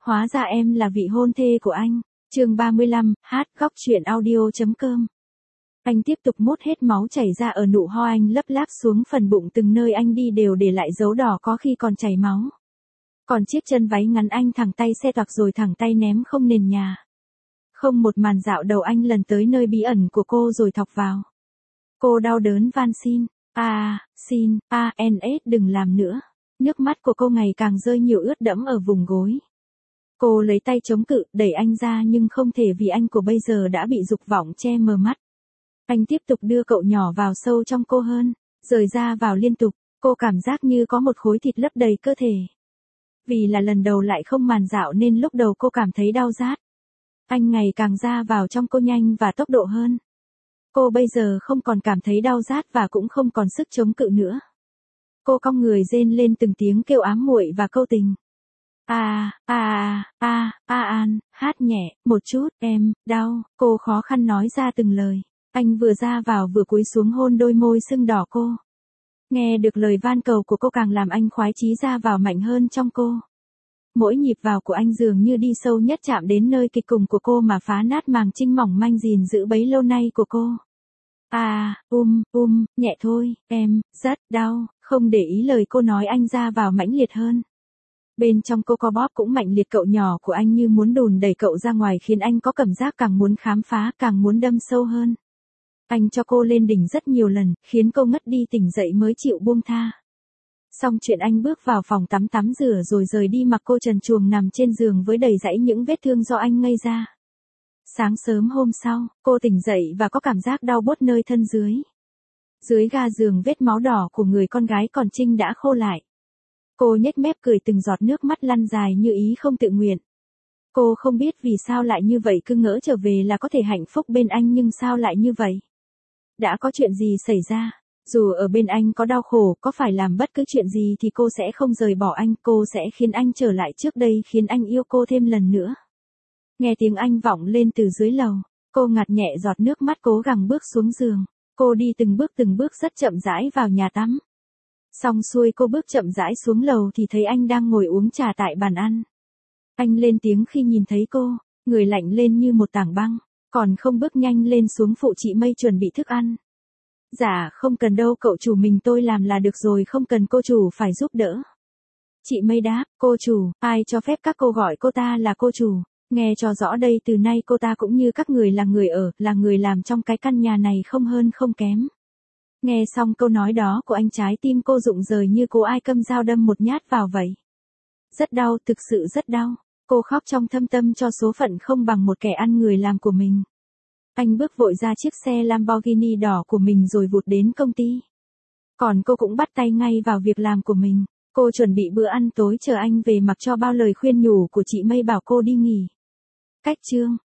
Hóa ra em là vị hôn thê của anh. Chương 35, hát góc truyện audio.com. Anh tiếp tục mút hết máu chảy ra ở nụ ho anh lấp láp xuống phần bụng, từng nơi anh đi đều để lại dấu đỏ, có khi còn chảy máu. Còn chiếc chân váy ngắn anh thẳng tay xe toạc rồi thẳng tay ném không nền nhà. Không một màn dạo đầu anh lần tới nơi bí ẩn của cô rồi thọc vào. Cô đau đớn van xin. Xin, đừng làm nữa. Nước mắt của cô ngày càng rơi nhiều, ướt đẫm ở vùng gối. Cô lấy tay chống cự, đẩy anh ra nhưng không thể, vì anh của bây giờ đã bị dục vọng che mờ mắt. Anh tiếp tục đưa cậu nhỏ vào sâu trong cô hơn, rời ra vào liên tục, cô cảm giác như có một khối thịt lấp đầy cơ thể. Vì là lần đầu lại không màn dạo nên lúc đầu cô cảm thấy đau rát. Anh ngày càng ra vào trong cô nhanh và tốc độ hơn. Cô bây giờ không còn cảm thấy đau rát và cũng không còn sức chống cự nữa. Cô cong người rên lên từng tiếng kêu ám muội và câu tình. An, hát nhẹ, một chút, em, đau, cô khó khăn nói ra từng lời. Anh vừa ra vào vừa cúi xuống hôn đôi môi sưng đỏ cô. Nghe được lời van cầu của cô càng làm anh khoái chí ra vào mạnh hơn trong cô. Mỗi nhịp vào của anh dường như đi sâu nhất, chạm đến nơi kịch cùng của cô mà phá nát màng trinh mỏng manh gìn giữ bấy lâu nay của cô. Nhẹ thôi, em, rất đau, không để ý lời cô nói anh ra vào mãnh liệt hơn. Bên trong cô co bóp cũng mạnh liệt cậu nhỏ của anh như muốn đùn đẩy cậu ra ngoài, khiến anh có cảm giác càng muốn khám phá, càng muốn đâm sâu hơn. Anh cho cô lên đỉnh rất nhiều lần, khiến cô ngất đi tỉnh dậy mới chịu buông tha. Xong chuyện anh bước vào phòng tắm rửa rồi rời đi, mặc cô trần truồng nằm trên giường với đầy dãy những vết thương do anh gây ra. Sáng sớm hôm sau, cô tỉnh dậy và có cảm giác đau buốt nơi thân dưới. Dưới ga giường vết máu đỏ của người con gái còn trinh đã khô lại. Cô nhếch mép cười, từng giọt nước mắt lăn dài như ý không tự nguyện. Cô không biết vì sao lại như vậy, cứ ngỡ trở về là có thể hạnh phúc bên anh, nhưng sao lại như vậy? Đã có chuyện gì xảy ra? Dù ở bên anh có đau khổ, có phải làm bất cứ chuyện gì thì cô sẽ không rời bỏ anh, cô sẽ khiến anh trở lại trước đây, khiến anh yêu cô thêm lần nữa. Nghe tiếng anh vọng lên từ dưới lầu, cô ngạt nhẹ giọt nước mắt cố gắng bước xuống giường. Cô đi từng bước rất chậm rãi vào nhà tắm. Xong xuôi cô bước chậm rãi xuống lầu thì thấy anh đang ngồi uống trà tại bàn ăn. Anh lên tiếng khi nhìn thấy cô, người lạnh lên như một tảng băng, còn không bước nhanh lên xuống phụ chị Mây chuẩn bị thức ăn. Dạ không cần đâu cậu chủ, mình tôi làm là được rồi, không cần cô chủ phải giúp đỡ. Chị Mây đáp, cô chủ, ai cho phép các cô gọi cô ta là cô chủ? Nghe cho rõ đây, từ nay cô ta cũng như các người, là người ở, là người làm trong cái căn nhà này, không hơn không kém. Nghe xong câu nói đó của anh, trái tim cô rụng rời như cô ai câm dao đâm một nhát vào vậy. Rất đau, thực sự rất đau. Cô khóc trong thâm tâm cho số phận không bằng một kẻ ăn người làm của mình. Anh bước vội ra chiếc xe Lamborghini đỏ của mình rồi vụt đến công ty. Còn cô cũng bắt tay ngay vào việc làm của mình. Cô chuẩn bị bữa ăn tối chờ anh về, mặc cho bao lời khuyên nhủ của chị Mây bảo cô đi nghỉ. Cách chương